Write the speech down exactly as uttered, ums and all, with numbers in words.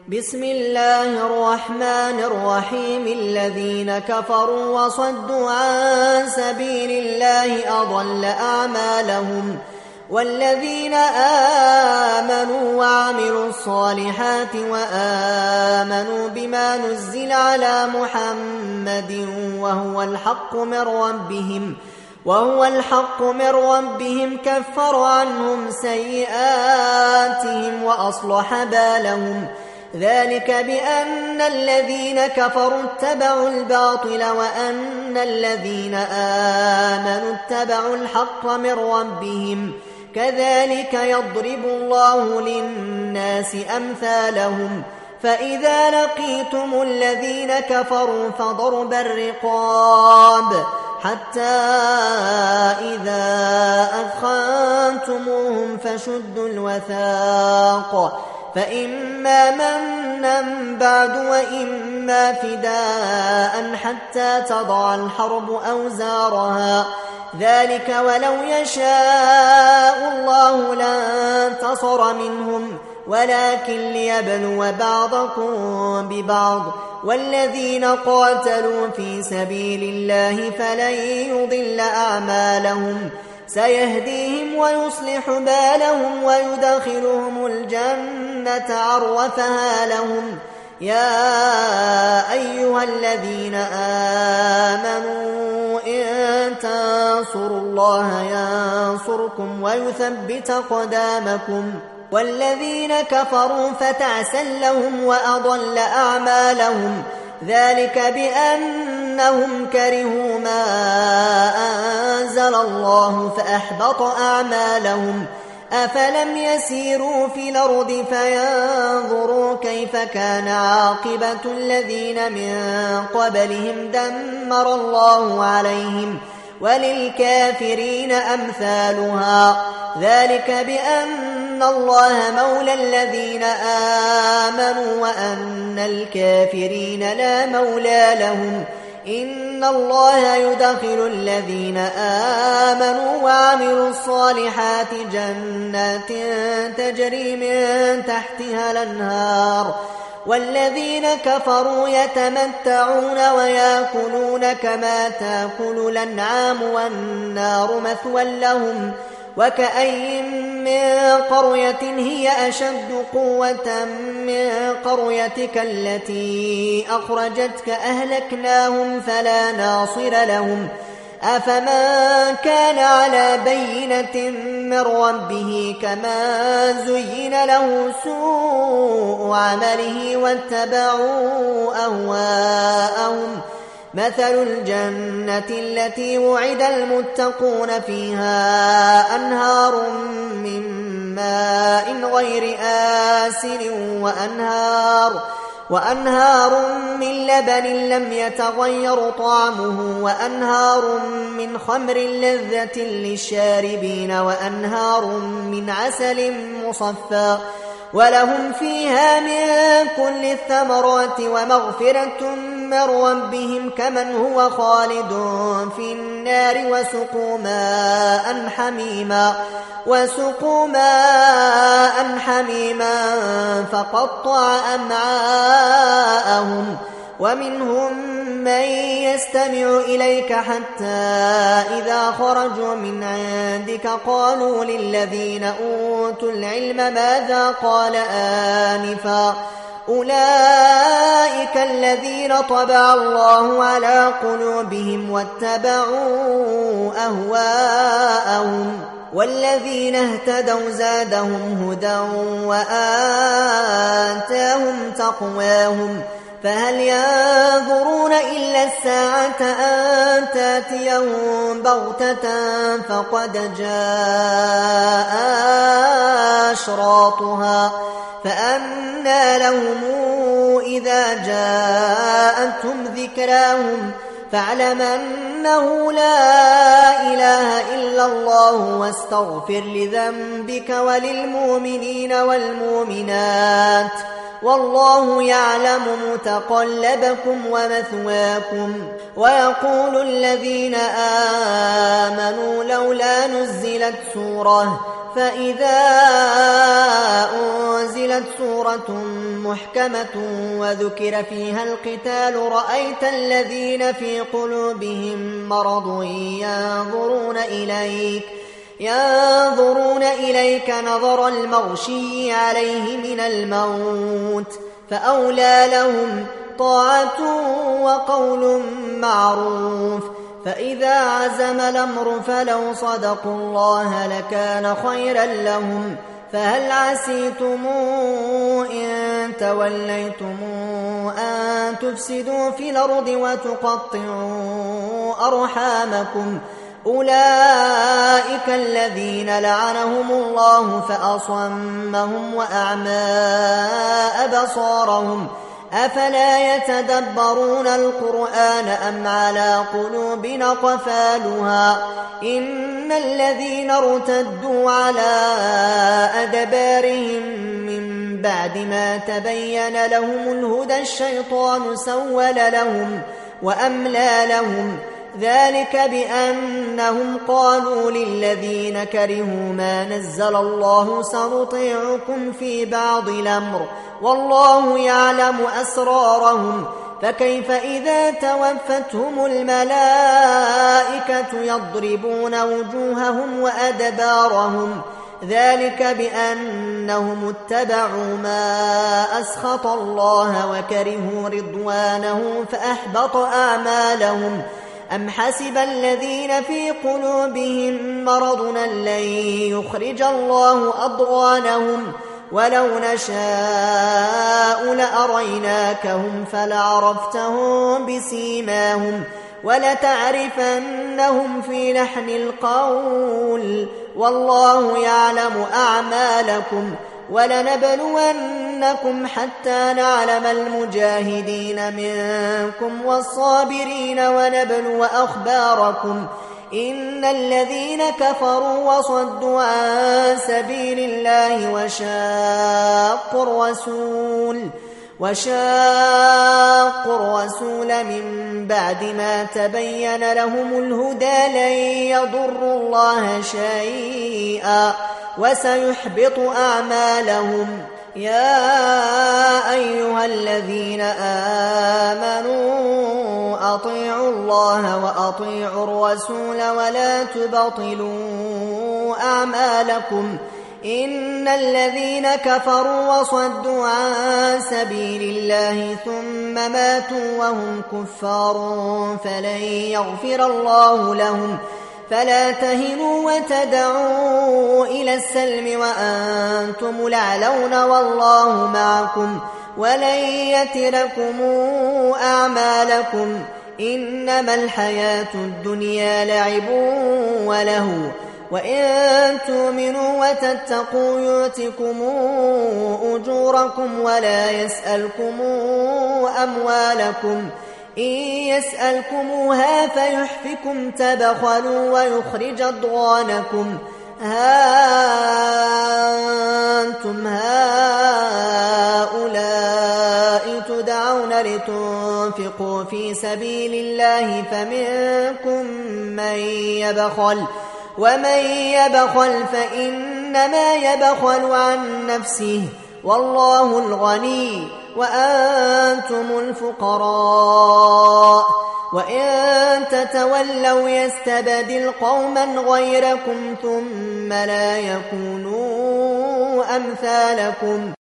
بسم الله الرحمن الرحيم الذين كفروا وصدوا عن سبيل الله أضل أعمالهم والذين آمنوا وعملوا الصالحات وآمنوا بما نزل على محمد وهو الحق من ربهم وهو الحق من ربهم كفر عنهم سيئاتهم وأصلح بالهم ذلك بأن الذين كفروا اتبعوا الباطل وأن الذين آمنوا اتبعوا الحق من ربهم كذلك يضرب الله للناس أمثالهم فإذا لقيتم الذين كفروا فضرب الرقاب حتى إذا أثخنتموهم فشدوا الوثاق فإما منا بعد وإما فداء حتى تضع الحرب أوزارها ذلك ولو يشاء الله لانتصر منهم ولكن ليبلو بعضكم ببعض والذين قاتلوا في سبيل الله فلن يضل أعمالهم سيهديهم ويصلح بالهم ويدخلهم الجنة عرفها لهم يا أيها الذين آمنوا إن تنصروا الله ينصركم ويثبت قدامكم والذين كفروا فتعسا لهم وأضل أعمالهم ذلك بأنهم كرهوا ما أنزل الله فأحبط أعمالهم أفلم يسيروا في الأرض فينظروا كيف كان عاقبة الذين من قبلهم دمر الله عليهم وللكافرين أمثالها ذلك بأن الله مولى الذين آمنوا وأن الكافرين لا مولى لهم إن الله يدخل الذين آمنوا وعملوا الصالحات جنات تجري من تحتها الأنهار والذين كفروا يتمتعون ويأكلون كما تأكل الأنعام والنار مثوى لهم وكأي من قرية هي أشد قوة من قريتك التي أخرجتك أهلكناهم فلا ناصر لهم أفمن كان على بينة من ربه كما زين له سوء عمله واتبعوا أهواءهم مثل الجنة التي وعد المتقون فيها أنهار من ماء غير آسن وأنهار وأنهار من لبن لم يتغير طعمه وأنهار من خمر لذة للشاربين وأنهار من عسل مصفى ولهم فيها من كل الثمرات ومغفرة من ربهم كمن هو خالد في النار وسقوا ماء حميما وسقوا ماء حميما فقطع أمعاءهم ومنهم من يستمع إليك حتى إذا خرجوا من عندك قالوا للذين أوتوا العلم ماذا قال آنفا أولئك الذين طبع الله على قلوبهم واتبعوا أهواءهم والذين اهتدوا زادهم هدى وآتاهم تقواهم فهل ينظرون إلا الساعة أن تأتيهم بغتة فقد جاء أشراطها فأنى لهم إذا جاءتهم ذكراهم فاعلم أنه لا إله إلا الله واستغفر لذنبك وللمؤمنين والمؤمنات والله يعلم متقلبكم ومثواكم ويقول الذين آمنوا لولا نزلت سورة فإذا أنزلت سورة محكمة وذكر فيها القتال رأيت الذين في قلوبهم مرض ينظرون إليك ينظرون إليك نظر المغشي عليه من الموت فأولى لهم طاعة وقول معروف. فإذا عزم الأمر فلو صدقوا الله لكان خيرا لهم. فهل عسيتم إن توليتم أن تفسدوا في الأرض وتقطعوا أرحامكم؟ أولئك الذين لعنهم الله فأصمهم وأعمى أبصارهم أفلا يتدبرون القرآن أم على قلوب أقفالها؟ إن الذين ارتدوا على أدبارهم من بعد ما تبين لهم الهدى الشيطان سول لهم وأملى لهم ذلك بأنهم قالوا للذين كرهوا ما نزل الله سنطيعكم في بعض الأمر والله يعلم أسرارهم. فكيف إذا توفتهم الملائكة يضربون وجوههم وأدبارهم ذلك بأنهم اتبعوا ما أسخط الله وكرهوا رضوانه فأحبط أعمالهم. أم حسب الذين في قلوبهم مرض لن يخرج الله أضغانهم ولو نشاء لأريناكهم فلعرفتهم بسيماهم ولتعرفنهم في لحن القول والله يعلم أعمالكم. ولنبلونكم حتى نعلم المجاهدين منكم والصابرين ونبلو أخباركم. إن الذين كفروا وصدوا عن سبيل الله وشاقوا الرسول وشاقوا الرسول من بعد ما تبين لهم الهدى لن يضروا الله شيئا وسيحبط أعمالهم. يا أيها الذين آمنوا أطيعوا الله وأطيعوا الرسول ولا تبطلوا أعمالكم. إن الذين كفروا وصدوا عن سبيل الله ثم ماتوا وهم كفار فلن يغفر الله لهم. فلا تهنوا وتدعوا إلى السلم وأنتم الأعلون والله معكم ولن يتركم أعمالكم. إنما الحياة الدنيا لعب ولهو وإن تؤمنوا وتتقوا يؤتكم أجوركم ولا يسألكم أموالكم. إن يسألكموها فيحفكم تبخلوا ويخرج أضغانكم. ها أنتم هؤلاء تدعون لتنفقوا في سبيل الله فمنكم من يبخل ومن يبخل فإنما يبخل عن نفسه والله الغني وأنتم الفقراء. وإن تتولوا يستبدل قوما غيركم ثم لا يكونوا أمثالكم.